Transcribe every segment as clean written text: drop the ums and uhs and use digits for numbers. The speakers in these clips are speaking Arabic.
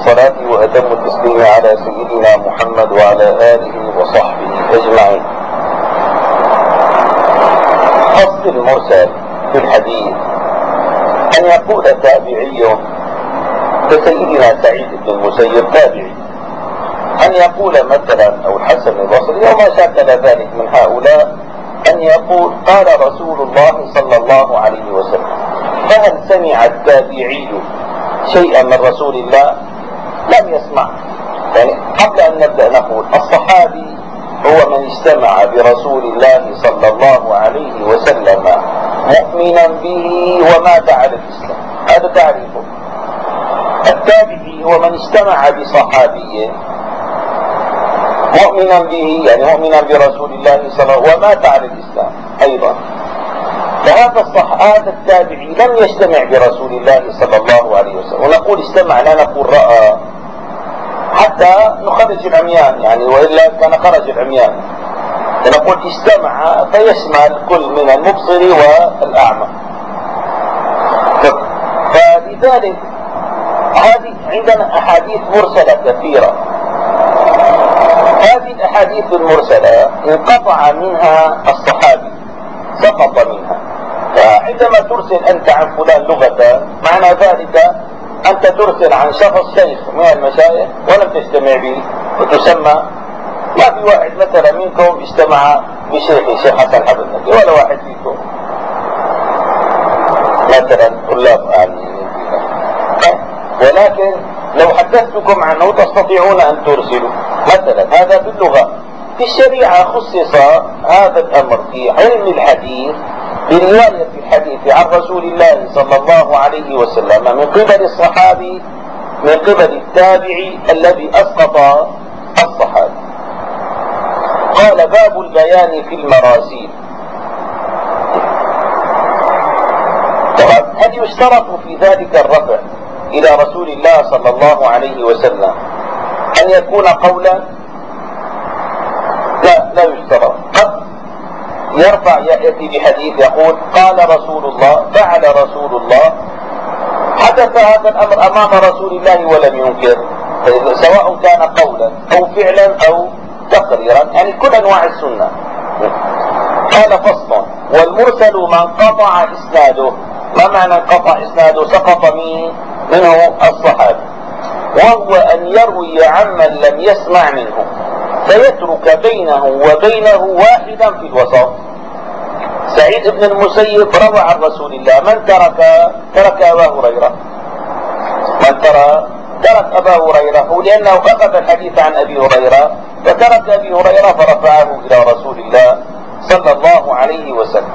الصلاة وأتم التسليم على سيدنا محمد وعلى آله وصحبه أجمعين. أصل المرسل في الحديث أن يقول تابعي كسيدنا سعيد بن المسيب تابعي، أن يقول مثلا أو الحسن البصري أو ما شاكل ذلك من هؤلاء أن يقول قال رسول الله صلى الله عليه وسلم. فهل سمع التابعي شيئا من رسول الله؟ لم يسمع. يعني قبل أن نبدأ نقول الصحابي هو من استمع برسول الله صلى الله عليه وسلم مؤمنا به ومات على الإسلام، هذا تعريفه. التابعي هو من استمع بصحابي مؤمنا به، يعني مؤمنا برسول الله صلى الله عليه وسلم ومات على الإسلام أيضا. فهذا التابعي لم يستمع برسول الله صلى الله عليه وسلم، ونقول استمع لا نقول رأى حتى نخرج العميان، يعني وإلا كان خرج العميان. فنقول استمع فيسمع الكل من المبصر والأعمى. فلذلك هذه عندنا أحاديث مرسلة كثيرة. هذه الأحاديث المرسلة انقطع منها الصحابي، سقط منها. فعندما ترسل أنت عن فلان لغة، معنى ذلك أنت ترسل عن شخص شيخ من المشايخ ولم تستمع به، وتسمى. ما في واحد مثلا منكم استمع بشيخ شيخ حسن حبل النبي، ولا واحد فيكم مثلا طلاب عالمين، ولكن لو حدثتكم عنه تستطيعون أن ترسلوا مثلا. هذا باللغة. في الشريعة خصص هذا الأمر في علم الحديث برواية الحديث عن رسول الله صلى الله عليه وسلم من قبل الصحابي، من قبل التابعي الذي أسقط الصحابي. قال باب البيان في المراسيل. طبعا هل يشترط في ذلك الرفع إلى رسول الله صلى الله عليه وسلم أن يكون قولا؟ لا يشترط. قد يرفع يأتي بحديث يقول قال رسول الله، فعل رسول الله، حدث هذا الأمر أمام رسول الله ولم ينكر، سواء كان قولا أو فعلا أو تقريرا، يعني كل أنواع السنة. قال فصل: والمرسل من قطع إسناده. ما معنى انقطع إسناده؟ سقط منه الصحابي، وهو أن يروي عمن لم يسمع منه فيترك بينه وبينه واحدا في الوسط. سعيد بن المسيب روى عن رسول الله. من ترك أبا هريرة. من ترك أبا هريرة، لأنه أخذ الحديث عن أبي هريرة فترك أبي هريرة فرفعه إلى رسول الله صلى الله عليه وسلم.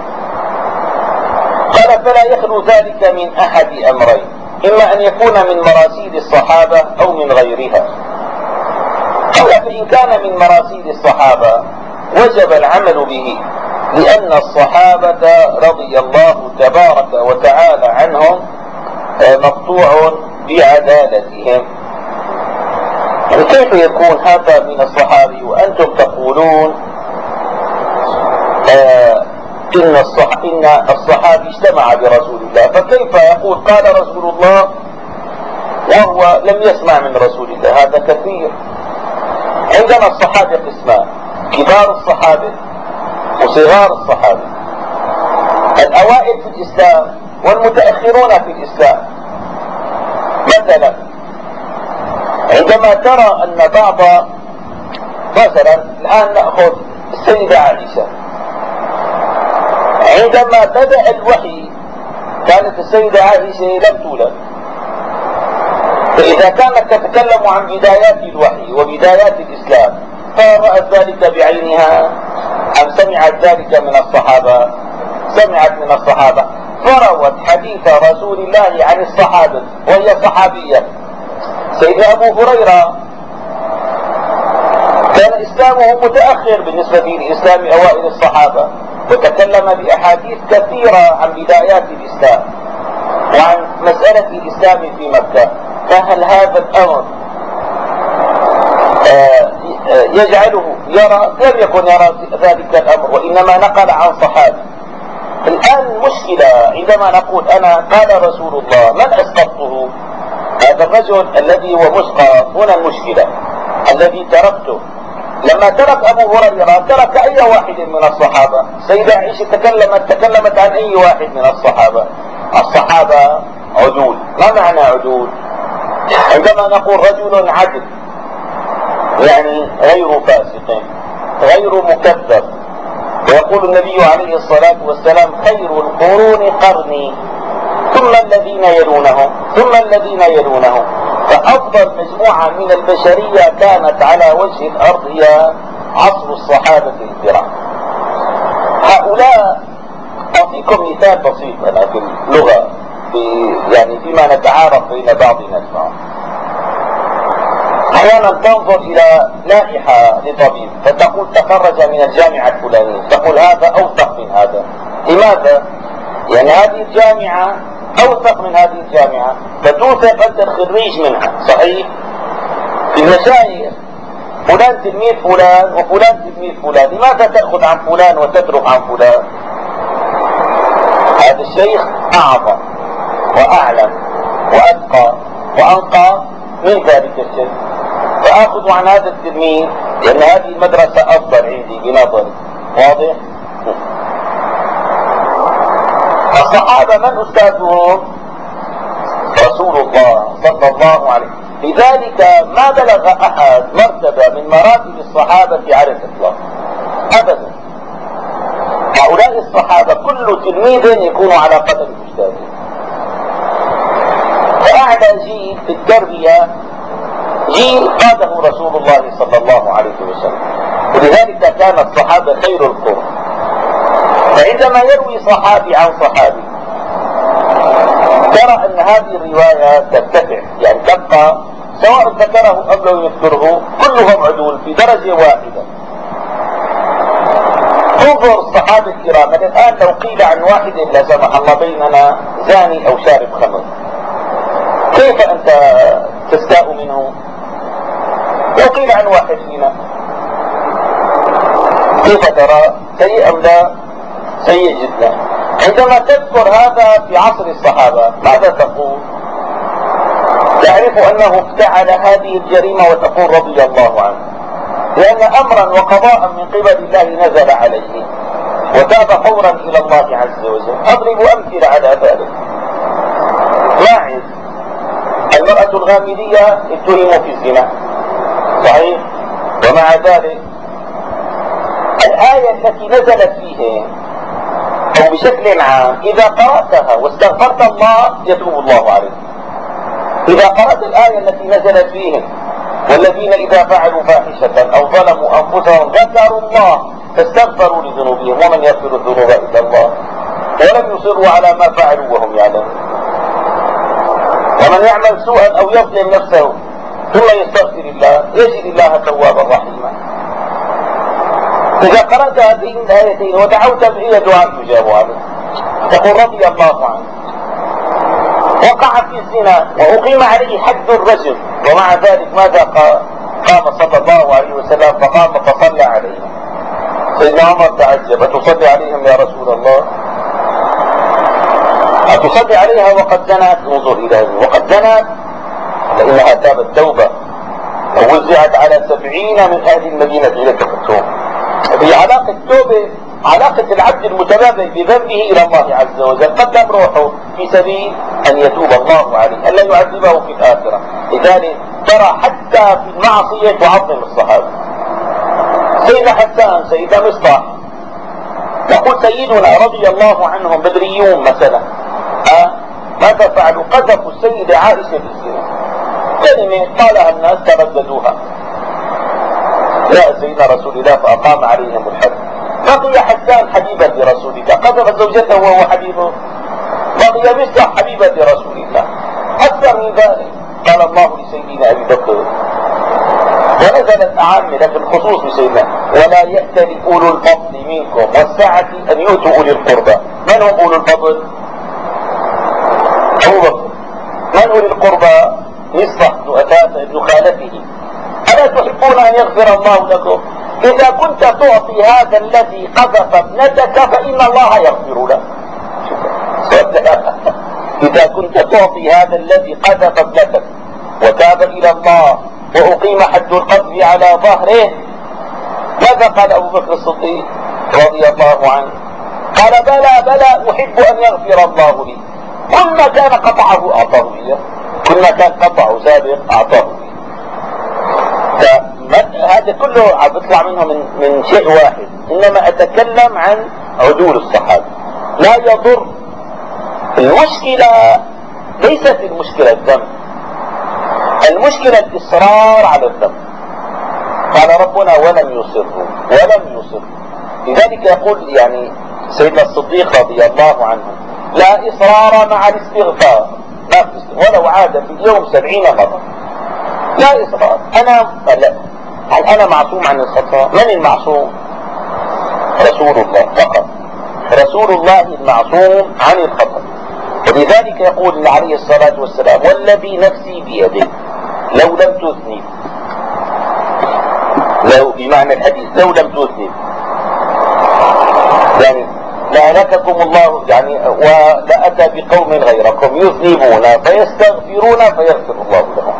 قال: فلا يخلو ذلك من أحد أمرين: إما أن يكون من مراسيل الصحابة أو من غيرها. قال: فإن كان من مراسيل الصحابة وجب العمل به، لأن الصحابة رضي الله تبارك وتعالى عنهم مقطوع بعدالتهم. يعني كيف يكون هذا من الصحابي وأنتم تقولون إن الصحابي استمع برسول الله؟ فكيف يقول قال رسول الله وهو لم يسمع من رسول الله؟ هذا كثير. عندنا الصحابة قسمان: كبار الصحابة وصغار الصحابة، الأوائل في الإسلام والمتأخرون في الإسلام. مثلا عندما ترى أن بعض، مثلا الآن نأخذ السيدة عائشة، عندما بدأ الوحي كانت السيدة عائشة لم تولد، فإذا كانت تتكلم عن بدايات الوحي وبدايات الإسلام فرأت ذلك بعينها أم سمعت ذلك من الصحابة؟ سمعت من الصحابة، فروت حديث رسول الله عن الصحابة وهي صحابية. سيدنا أبو هريرة كان إسلامه متأخر بالنسبة لإسلام أوائل الصحابة، وتكلم بأحاديث كثيرة عن بدايات الإسلام وعن مسألة الإسلام في مكة. فهل هذا الأمر يجعله يرى؟ لم يكن يرى ذلك الأمر، وإنما نقل عن صحابي. الآن المشكلة عندما نقول أنا قال رسول الله، من أسقطته؟ هذا هذا الرجل الذي هو مسقى هنا المشكلة الذي تركته. لما ترك ابو هريرة ترك اي واحد من الصحابة. سيدة عائشة تكلمت عن اي واحد من الصحابة. الصحابة عدول. ما معنى عدول؟ عندما نقول رجل عدل يعني غير فاسق غير مكذب. ويقول النبي عليه الصلاة والسلام خير القرون قرني ثم الذين يلونهم ثم الذين يلونهم. فأفضل مجموعة من البشرية كانت على وجه الأرض هي عصر الصحابة الكرام. هؤلاء أعطيكم مثال بسيط أنا في اللغة يعني فيما نتعارف بين بعضنا البعض. أحيانا تنظر إلى لائحة لطبيب فتقول تخرج من الجامعة الفلانية، تقول هذا أوثق من هذا. لماذا؟ يعني هذه الجامعة أوثق من هذه الجامعة فتوثق أنت الخريج منها. صحيح؟ في المشايخ فلان تلميذ فلان وفلان تلميذ فلان، لماذا تأخذ عن فلان وتترك عن فلان؟ هذا الشيخ أعظم وأعلم وأتقى وأنقى من ذلك الشيخ، فآخذ عن هذا التلميذ لأن هذه المدرسة أفضل عندي بنظري. واضح؟ الصحابة من أستاذهم؟ رسول الله صلى الله عليه وسلم. لذلك ما بلغ أحد مرتبة من مراتب الصحابة على الإطلاق أبدا. هؤلاء الصحابة كل تلميذ يكون على قدر أستاذه. فأعلى جيل في التربية جيل قاده رسول الله صلى الله عليه وسلم، ولذلك كان الصحابة خير القرون. فعندما يروي صحابي عن صحابي ترى أن هذه الرواية ترتفع، يعني تبقى سواء ذكره أم لم يذكره كلهم عدول في درجة واحدة. انظر الصحابة الكرام الآن لو قيل عن واحد لا سمح الله بيننا زاني أو شارب خمر، كيف أنت تستاء منه؟ لو قيل عن واحد فينا كيف ترى؟ سيء أم لا؟ سيء جدا. عندما تذكر هذا في عصر الصحابة ماذا تقول؟ تعرف أنه افتعل هذه الجريمة وتقول رضي الله عنه، لأن أمرا وقضاء من قبل الله نزل عليه وتاب فورا إلى الله عز وجل. أضرب أمثلة على ذلك. ماعز المرأة الغامدية اتهموا في الزنا، صحيح؟ ومع ذلك الآية التي نزلت فيه أو بشكل عام إذا قرأتها واستغفرت الله يتوب الله عليك. إذا قرأت الآية التي نزلت فيهم والذين إذا فعلوا فاحشة أو ظلموا أنفسهم ذكروا الله فاستغفروا لذنوبهم ومن يغفر الذنوب إلا الله ولم يصروا على ما فعلوا وهم يعلمون. ومن يعمل سوءا أو يظلم نفسه ثم يستغفر الله يجد الله توابا رحيما. إذا قرأت هذين الآيتين ودعوت بأي دعاء يجاب عليه تقول رضي الله عنه. وقع في الزنا وأقيم عليه حد الرجم ومع ذلك ماذا قام صلى الله عليه وسلم فقام فصلى عليهم. سيدنا عمر تعجب أتصلي عليهم يا رسول الله؟ أتصلي عليها وقد زنت؟ انظر إلى هذه وقد زنت فإنها تابت توبة ووزعت على 70 من أهل المدينة إلى كفتهم. في علاقة التوبة علاقة العبد المتبادل بذنبه إلى الله عز وجل، قدم روحه في سبيل أن يتوب الله عليه ألا يعذبه في الآخرة. لذلك ترى حتى في المعصية تعظم الصحابة. سيدنا حسان سيدنا مصطفى نقول سيدنا رضي الله عنهم بدريون مثلا ماذا فعلوا؟ قذفوا السيدة عائشة بالزنا، كلمة قالها الناس ترددوها جاء سيدنا رسول الله فأقام عليهم الحد. بقي حسان حبيبا لرسول الله قذف زوجته وهو حبيبه، بقي مصطفى حبيبا لرسول الله. أكثر من ذلك قال الله لسيدنا أبي بكر ونزلت أعامة لكن خصوص بسيدنا ولا يأتل أولو الفضل منكم والسعة أن يؤتوا أولي القربى. من هم أولو الفضل؟ أبو بكر. من أولي القربى؟ مصطفى بن أثاثة ابن خالته. ألا تحبون أن يغفر الله لكم؟ إذا كنت تعطي هذا الذي قذف ابنتك فإن الله يغفر له. إذا كنت تعطي هذا الذي قذف ابنتك وتاب إلى الله وأقيم حد القذف على ظهره، ماذا قال أبو بكر الصديق رضي الله عنه؟ قال بلى بلى أحب أن يغفر الله لي، كل ما كان قطعه أعطاه إياه، كل ما كان قطعه سابق أعطاه إياه. هذا كله عم بيطلع منه من شيء واحد، إنما أتكلم عن عدول الصحابة. لا يضر، المشكلة ليست المشكلة الذنب، المشكلة الإصرار على الذنب. قال ربنا ولم يصروا ولم يصروا. لذلك يقول يعني سيدنا الصديق رضي الله عنه لا إصرار مع الاستغفار، ولو عاد في اليوم 70 مرة، لا إصرار. أنا معصوم عن الخطأ. من المعصوم؟ رسول الله فقط، رسول الله المعصوم عن الخطأ. ولذلك يقول عليه الصلاة والسلام والذي نفسي بيده لو لم تذنب، لو بمعنى الحديث لو لم تذنب يعني لأهلككم الله، يعني ولأتى بقوم غيركم يذنبون فيستغفرون فيغفر الله لهم،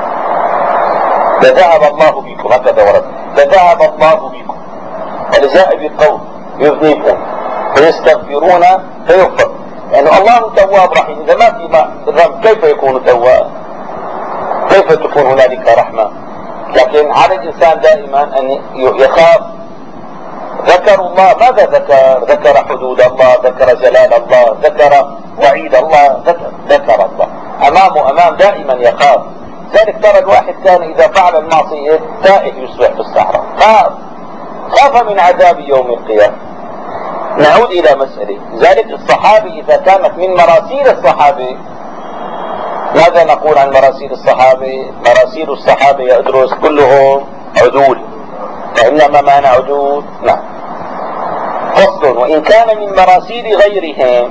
لذهب الله بكم. هكذا ورد لذهب الله بكم، فجاء بقوم يذنبون فيستغفرون فيغفر. يعني الله تواب رحيم، إذا ما في ذنب كيف يكون تواب؟ كيف تكون هنالك رحمة؟ لكن على الإنسان دائما أن يخاف. ذكروا الله، ماذا ذكر؟ ذكر حدود الله، ذكر جلال الله، ذكر وعيد الله، ذكر الله أمام دائما يخاف. ذلك ترى الواحد كان إذا فعل المعصية تائه يصبح في الصحراء، خاف من عذاب يوم القيامة. نعود إلى مسألة ذلك الصحابي إذا كانت من مراسيل الصحابة. ماذا نقول عن مراسيل الصحابة؟ مراسيل الصحابة يا أدرس كلهم عدول، وإنما معنى عدول نعم. فصل وإن كان من مراسيل غيرهم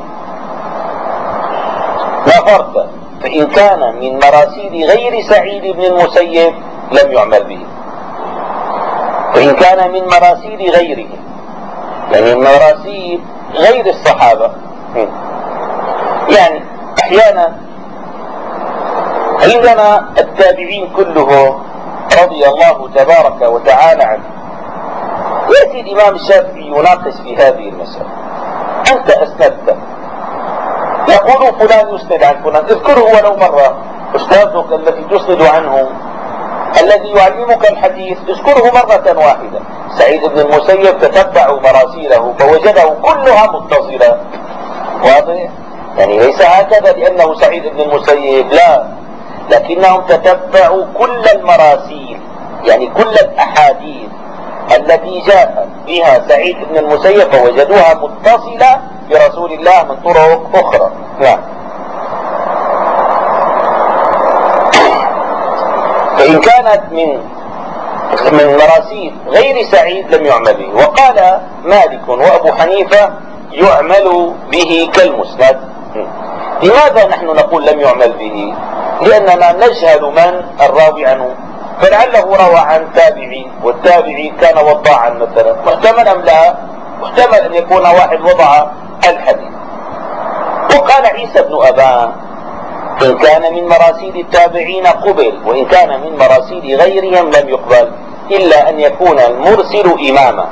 لا فرق، فإن كان من مراسيل غير سعيد بن المسيب لم يعمل به. وإن كان من مراسيل غيره يعني مراسيل غير الصحابة، يعني أحيانا عندنا التابعين كلهم رضي الله تبارك وتعالى عنه، يأتي الإمام الشافعي يناقش في هذه المسألة. أنت أسندت، يقول فلان يسند عن فلان، اذكره ولو مرة. أستاذك الذي تسند عنه الذي يعلمك الحديث اذكره مرة واحدة. سعيد بن المسيب تتبعوا مراسيله فوجده كلها متصلة، واضح؟ يعني ليس هكذا لأنه سعيد بن المسيب، لا، لكنهم تتبعوا كل المراسيل، يعني كل الأحاديث التي جاء بها سعيد بن المسيب فوجدوها متصلة برسول الله من طرق أخرى. نعم. فإن كانت من مراسيل غير سعيد لم يعمل به. وقال مالك وأبو حنيفة يعمل به كالمسند. لماذا نحن نقول لم يعمل به؟ لأننا نجهل من الراوي عنه، فلعله روى عن تابعي والتابعي كان وضاعا مثلا، محتمل أم لا؟ محتمل أن يكون واحد وضع الحديث. وقال عيسى بن أبان إن كان من مراسيل التابعين قبل، وإن كان من مراسيل غيرهم لم يقبل، إلا أن يكون المرسل إماما.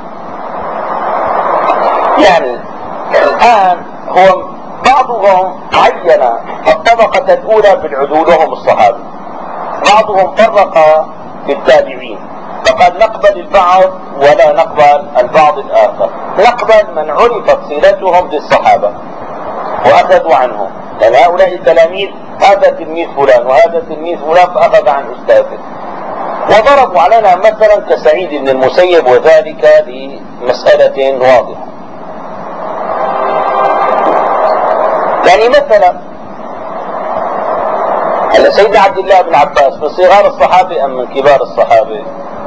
يعني الآن هو بعضهم عين الطبقة الأولى بالعدول وهم الصحابة، بعضهم فرق في التابعين فقد نقبل البعض ولا نقبل البعض الآخر. نقبل من عرفت صلتهم بالصحابة وأخذوا عنهم، لأن هؤلاء التلاميذ هذا تلميذ فلان وهذا تلميذ فلان فأخذ عن أستاذه. وضربوا علينا مثلا كسعيد بن المسيب، وذلك لمسألة واضحة. يعني مثلا سيدنا عبد الله بن عباس من صغار الصحابة أم من كبار الصحابة؟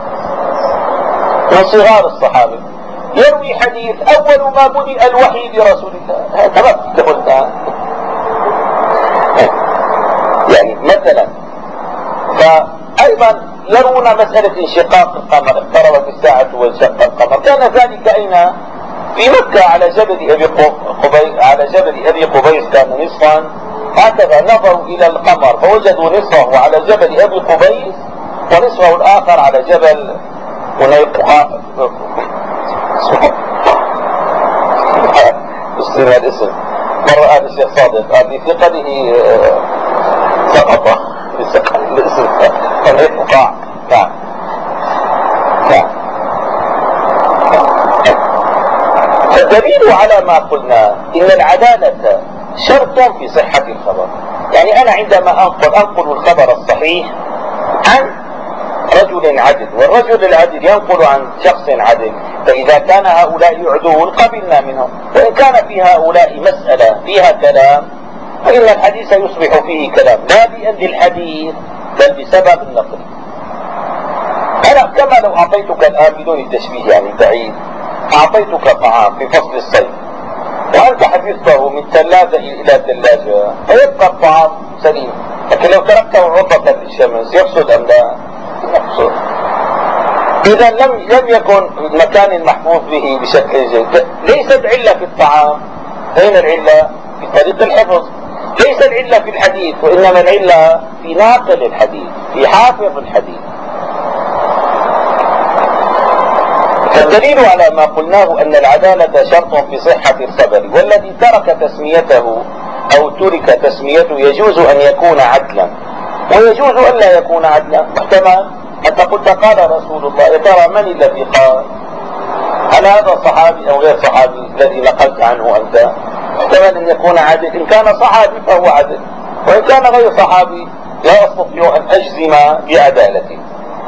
من صغار الصحابة. يروي حديث أول ما بدأ الوحي برسول الله، هذا ما تقولنا يعني مثلا. فأيضا يرون مسألة انشقاق القمر، اقتربت الساعة وانشق القمر، كان ذلك أين؟ في مكة على جبل أبي قبيس، كان نصفا هكذا نظروا إلى القمر فوجدوا نصفه على جبل أبي قبيس ونصفه الآخر على جبل ونيقها. استمع الاسم مرة قال الشيخ صادق قال في ثقله سقط الاسم ونيقها. نعم نعم. فالدليل على ما قلنا إن العدالة شرط في صحة الخبر. يعني أنا عندما أنقل الخبر الصحيح عن رجل عدل والرجل العدل ينقل عن شخص عدل، فإذا كان هؤلاء عدول قبلنا منهم، وإن كان في هؤلاء مسألة فيها كلام فإن الحديث يصبح فيه كلام لا بأن الحديث بل بسبب النقل. أنا كما لو أعطيتك الآن بدون التشبيه يعني بعيد، أعطيتك طعام في فصل الصيف وأنت حفظته من ثلاجة إلى ثلاجة فيبقى الطعام سليم، لكن لو تركته عرضة للشمس يفسد أم لا؟ يفسد. إذا لم يكن المكان المحفوظ به بشكل جيد. ليست علة في الطعام، أين العلة؟ في طريق الحفظ. ليس العلة في الحديث، وإنما العلة في ناقل الحديث، في حافظ الحديث. فالدليل على ما قلناه أن العدالة شرط في صحة الخبر، والذي ترك تسميته أو ترك تسميته يجوز أن يكون عدلا ويجوز أن لا يكون عدلا. محتمل أنت قلت قال رسول الله، يا ترى من الذي قال؟ هل هذا صحابي أو غير صحابي الذي نقلت عنه أنت؟ محتمل أن يكون عدل. إن كان صحابي فهو عدل، وإن كان غير صحابي لا أستطيع أن أجزم بعدالته.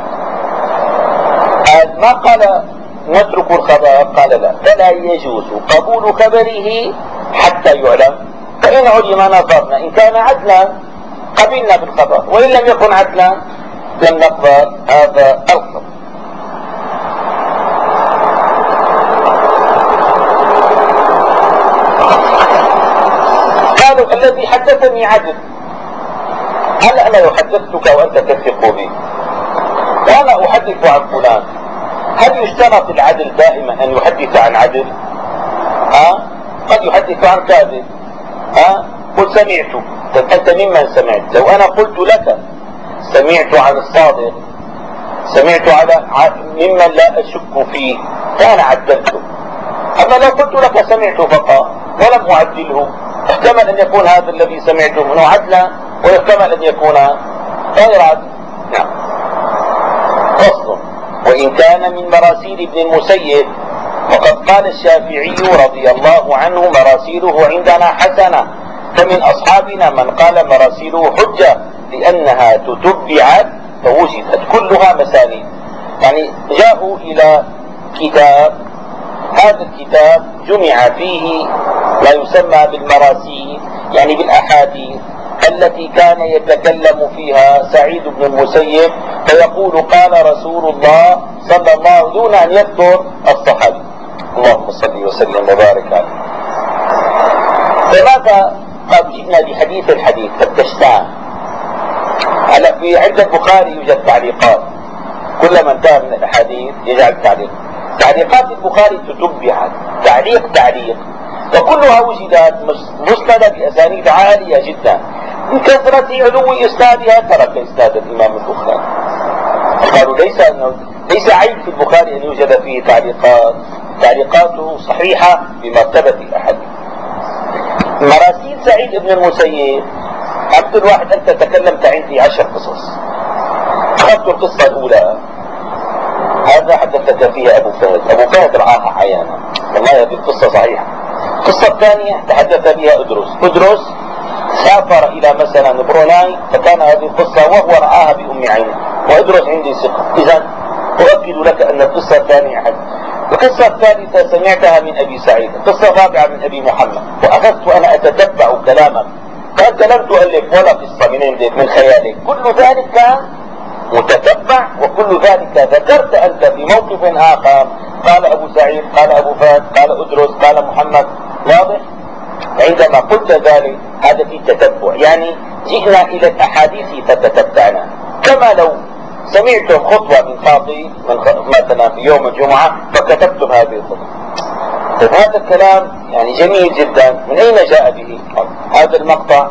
ما قال نترك الخبر، قال لا، فلا يجوز قبول خبره حتى يعلم، فإن علم نظرنا، إن كان عدلا قبلنا بالخبر، وإن لم يكن عدلا لم نقبل هذا الخبر. قالوا الذي حدثني عدل. هل أنا لو حدثتك وأنت تثق بي وأنا أحدث عن فلان، هل يشترط العدل دائما أن يحدث عن عدل؟ قد يحدث عن كاذب. قل سمعت، أنت ممن سمعت؟ لو أنا قلت لك سمعت عن الصادق، سمعت على ممن لا أشك فيه، فأنا عدلته. أما لو قلت لك سمعت فقط ولم أعدله، احتمل أن يكون هذا الذي سمعته منه عدلا، ويحتمل أن يكون غير عدل. نعم. فصل: وإن كان من مراسيل ابن المسيب، وقد قال الشافعي رضي الله عنه: مراسيله عندنا حسنة، فمن أصحابنا من قال مراسيله حجة لأنها تتبعت فوجدت كلها مسانيد. يعني جاءوا إلى كتاب، هذا الكتاب جمع فيه ما يسمى بالمراسيل، يعني بالأحاديث التي كان يتكلم فيها سعيد بن المسيب فيقول قال رسول الله صلى الله عليه وسلم دون أن يذكر الصحابي. اللهم صل وسلم وبارك عليه. فماذا قد جئنا بحديث الحديث فتشتان. هلا في عند البخاري يوجد تعليقات، كلما انتهى من الأحاديث يجعل تعليق. تعليقات البخاري تتبعت تعليق، وكلها وجدت مسندة بأسانيد عالية جدا. من كثرة علو إسنادها ترك إسناد الإمام البخاري. قالوا ليس عيب في البخاري أن يوجد فيه تعليقات، تعليقاته صحيحة بمرتبة الأحاديث. مراسيل سعيد بن المسيب، عبد الواحد أنت تكلمت عندي 10 قصص، أخذت القصة الأولى هذا حدثك فيها أبو فهد رآها عيانا، والله هذه القصة صحيحة. القصة الثانية تحدث بها أدرس سافر إلى مثلا بروناي فكان هذه القصة وهو رآها بأم عينه، وأدرس عندي ثقة. إذا أؤكد لك أن القصة الثانية حدث. القصة الثالثة سمعتها من أبي سعيد، القصة الرابعة من أبي محمد، وأخذت أنا أتتبع كلامك، فأنت لم تؤلف ولا قصة من عندك من خيالك، كل ذلك كان متتبع، وكل ذلك ذكرت أنت في موقف آخر قال أبو سعيد، قال أبو فهد، قال أدرس، قال محمد. واضح؟ عندما قلت ذلك هذا في تتبع، يعني جئنا إلى الأحاديث فتتبعنا. كما لو سمعتم خطوة من خاطي مثلا في يوم الجمعة فكتبتم هذه الخطوة. هذا الكلام يعني جميل جدا، من أين جاء به؟ هذا المقطع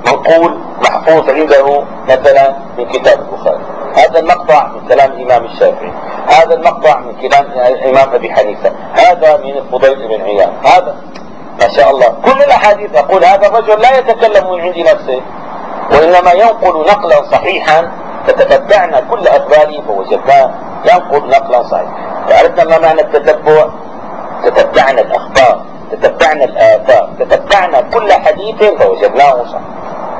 منقول محفوظ عنده مثلا من كتاب البخاري، هذا المقطع من كلام الإمام الشافعي، هذا المقطع من كلام الإمام أبي حنيفة، هذا من الفضيل بن عياض، هذا ما شاء الله كل الأحاديث. أقول هذا الرجل لا يتكلم من عند نفسه، وإنما ينقل نقلا صحيحا، فتتبعنا كل أخباره فوجدناه ينقل نقلا صحيحا. فعرفنا ما معنى التتبع؟ تتبعنا الأخبار، تتبعنا الآثار، تتبعنا كل حديث فوجدناه صحيح.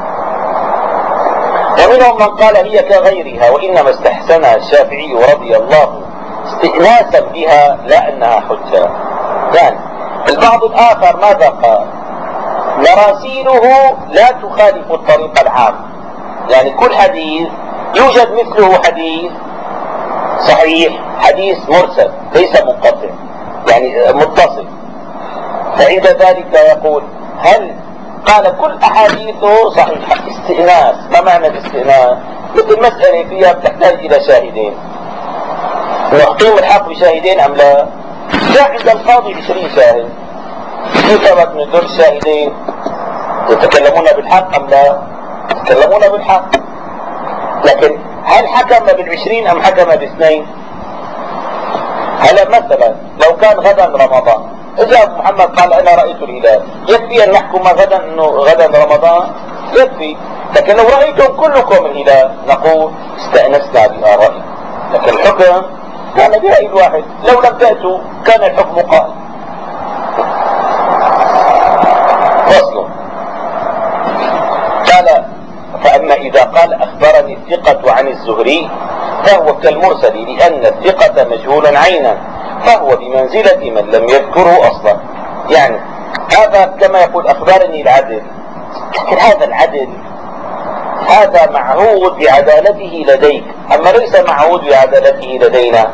ومنهم من قال هي كغيرها، وإنما استحسنها الشافعي رضي الله استئناسا بها لا أنها حجة. يعني البعض الآخر ماذا قال؟ مراسيله لا تخالف الطريق العام، يعني كل حديث يوجد مثله حديث صحيح، حديث مرسل ليس منقطع يعني متصل. فعند ذلك يقول هل قال كل أحاديثه صحيحة؟ استئناس. ما معنى الاستئناس؟ مثل مسألة فيها بتحتاج إلى شاهدين، ويقيم الحق بشاهدين أم لا؟ جاء عند القاضي 20 شاهد، يثبت من دول الشاهدين يتكلمون بالحق أم لا؟ يتكلمون بالحق، لكن هل حكم بالعشرين أم حكم باثنين؟ هلا مثلا لو كان غدا رمضان، إذا أبو محمد قال أنا رأيت الهلال، يكفي أن نحكم غدا أنه غدا رمضان؟ يكفي. لكن لو رأيتم كلكم الهلال نقول استأنسنا بآرائكم، لكن الحكم كان برأي الواحد، لو لم تأتوا كان الحكم قائم. فصل. قال فأما إذا قال أخبرني الثقة عن الزهري فهو كالمرسل، لأن الثقة مجهول عينا، فهو بمنزلة من لم يذكره أصلا. يعني هذا كما يقول أخبرني العدل، لكن هذا العدل هذا معهود بعدالته لديك، أما ليس معهود بعدالته لدينا.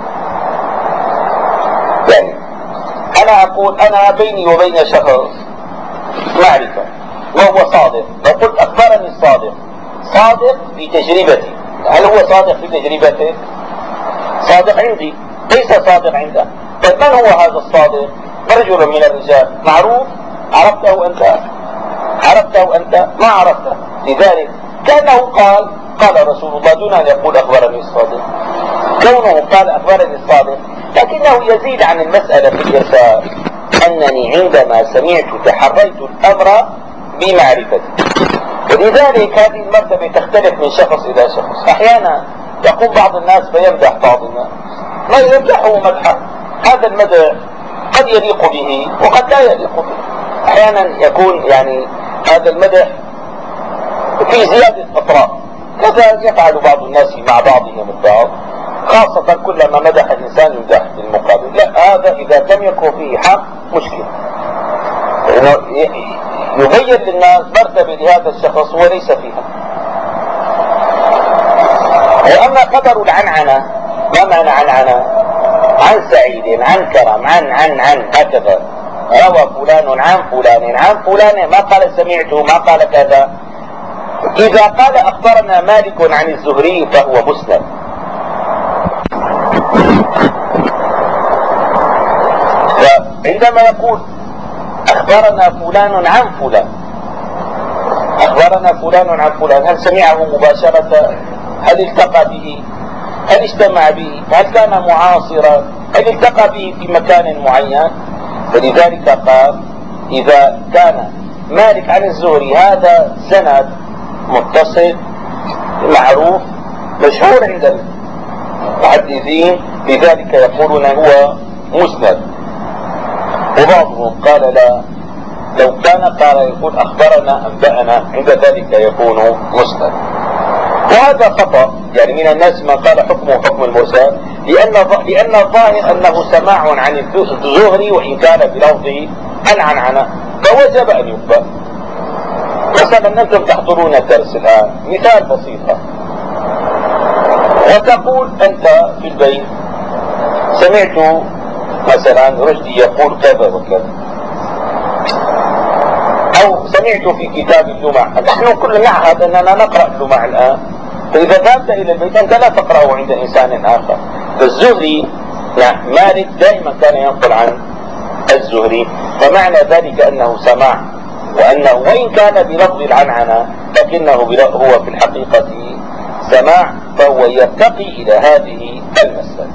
يعني أنا أقول أنا بيني وبين شخص معرفة وهو صادق، لو قلت أخبرني الصادق، صادق في تجربتي، هل هو صادق في تجربته؟ صادق عندي ليس صادق عنده. طيب من هو هذا الصادق؟ رجل من الرجال معروف، عرفته أنت؟ عرفته أنت؟ ما عرفته. لذلك كأنه قال رسول الله دون أن يقول أخبرني الصادق. كونه قال أخبرني الصادق لكنه يزيد عن المسألة في الإرسال، أنني عندما سمعت تحريت الأمر بمعرفتي. ولذلك هذه المرتبة تختلف من شخص إلى شخص. أحيانا يقوم بعض الناس فيمدح بعض الناس، ما يمدحه مدحا، هذا المدح قد يليق به وقد لا يليق به. أحيانا يكون يعني هذا المدح في زيادة أطراف، كذا يفعل بعض الناس مع بعضهم البعض، خاصة كلما مدح الإنسان يمدح بالمقابل. لا، هذا إذا لم يكن فيه حق مشكلة، يبين للناس مرتبة لهذا الشخص وليس فيها. وأما قدر العنعنة، ما معنى عنعنة؟ عن سعيد، عن كرم، عن هكذا، روى فلان عن فلان عن فلان، ما قال سمعته، ما قال كذا. إذا قال أخبرنا مالك عن الزهري فهو مسند. فعندما يقول أخبرنا فلان عن فلان، أخبرنا فلان عن فلان، هل سمعه مباشرة؟ هل التقى به؟ هل اجتمع به؟ هل كان معاصرا؟ هل التقى به في مكان معين؟ فلذلك قال إذا كان مالك عن الزهري هذا سند متصل معروف مشهور عند المحدثين، لذلك يقولون هو مسند. وبعضهم قال لا، لو كان قال يقول أخبرنا أنبأنا، عند ذلك يكون مسند. وهذا خطأ، يعني من الناس من قال حكمه حكم المرسل، لأن الظاهر أنه سماع عن الزهري وإن كان بلفظه العنعنة، فوجب أن يقبل. مثلا أنتم تحضرون الدرس الآن، مثال بسيط، وتقول أنت في البيت سمعت مثلا رشدي يقول كذا وكذا، أو سمعت في كتاب اللمع. نحن كلنا نعهد أننا نقرأ اللمع الآن، فإذا ذهبت إلى البيت أنت لا تقرأه عند إنسان آخر. فالزهري يعني مالك دائما كان ينقل عن الزهري، فمعنى ذلك أنه سماع. وأنه وإن كان بلفظ العنعنة لكنه هو في الحقيقة سماع، فهو يرتقي إلى هذه المسألة.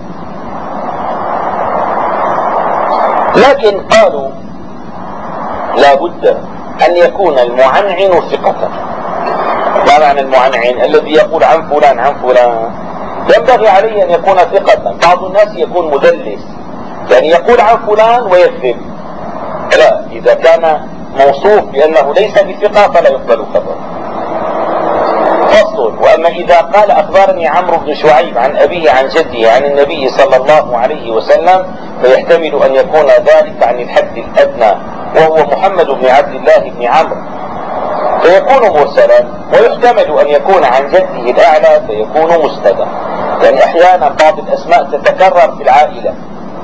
لكن قالوا لا بد أن يكون المعنعن ثقة. ما معنى المعنعن؟ الذي يقول عن فلان عن فلان ينبغي عليه أن يكون ثقة. بعض الناس يكون مدلس، يعني يقول عن فلان ويكذب. لا، إذا كان موصوف بأنه ليس بثقة فلا يقبل خبره. فصل. وأما إذا قال أخبرني عمرو بن شعيب عن أبيه عن جده عن النبي صلى الله عليه وسلم، فيحتمل أن يكون ذلك عن الحد الأدنى وهو محمد بن عبد الله بن عمرو، فيكون مرسلا. ويحتمل أن يكون عن جده الأعلى فيكون مسندا. يعني أحيانا بعض الأسماء تتكرر في العائلة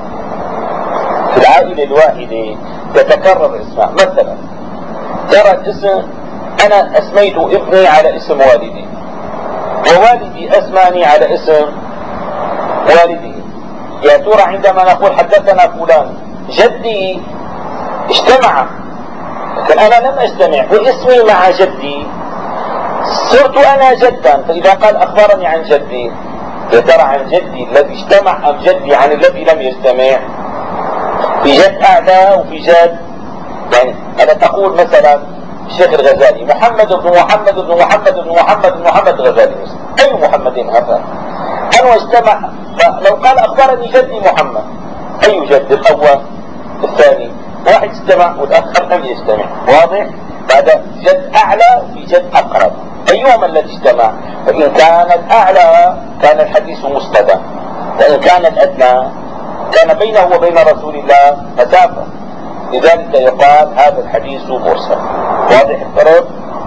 الواحدة تتكرر اسماء. مثلا ترى الاسم أنا أسميت ابني على اسم والدي، ووالدي أسماني على اسم والده. يا ترى عندما نقول حدثنا فلان جدي اجتمع، لكن أنا لم أجتمع واسمي مع جدي، صرت أنا جدا. فإذا قال أخبرني عن جدي، يا ترى عن جدي الذي اجتمع أم جدي عن الذي لم يجتمع؟ في جد أعلى وفي جد، يعني أنا تقول مثلا الشيخ الغزالي محمد بن محمد بن محمد بن محمد بن محمد الغزالي، أي محمد هذا؟ أنا اجتمع. لو قال أخبرني جدي محمد، أي جد؟ الأول الثاني، واحد اجتمع والآخر لم يجتمع. واضح؟ هذا جد أعلى وفي جد أقرب، أيهما الذي اجتمع؟ فإن كان الأعلى كان الحديث مستدى، وإن كان الأدنى كان بينه وبين رسول الله مسافة، لذلك يقال هذا الحديث مرسل. واضح الفرق؟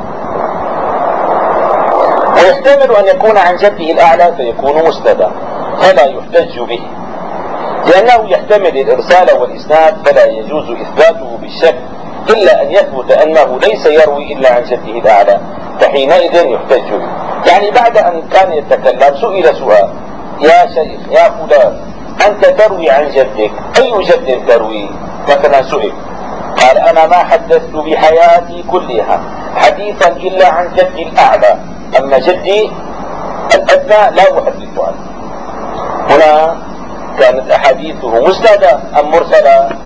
ويحتمل أن يكون عن جده الأعلى فيكون مسندا فلا يحتج به، لأنه يحتمل الإرسال والإسناد فلا يجوز إثباته بالشك إلا أن يثبت أنه ليس يروي إلا عن جده الأعلى، فحينئذ يحتج به. يعني بعد أن كان يتكلم سئل سؤال: يا شيخ يا فلان، أنت تروي عن جدك، أي جد تروي؟ مثلا سئل قال: أنا ما حدثت بحياتي كلها حديثا إلا عن جدي الأعلى، أما جدي الأدنى لا أحدث عنه. هنا كانت أحاديثه مسندة أم مرسلة؟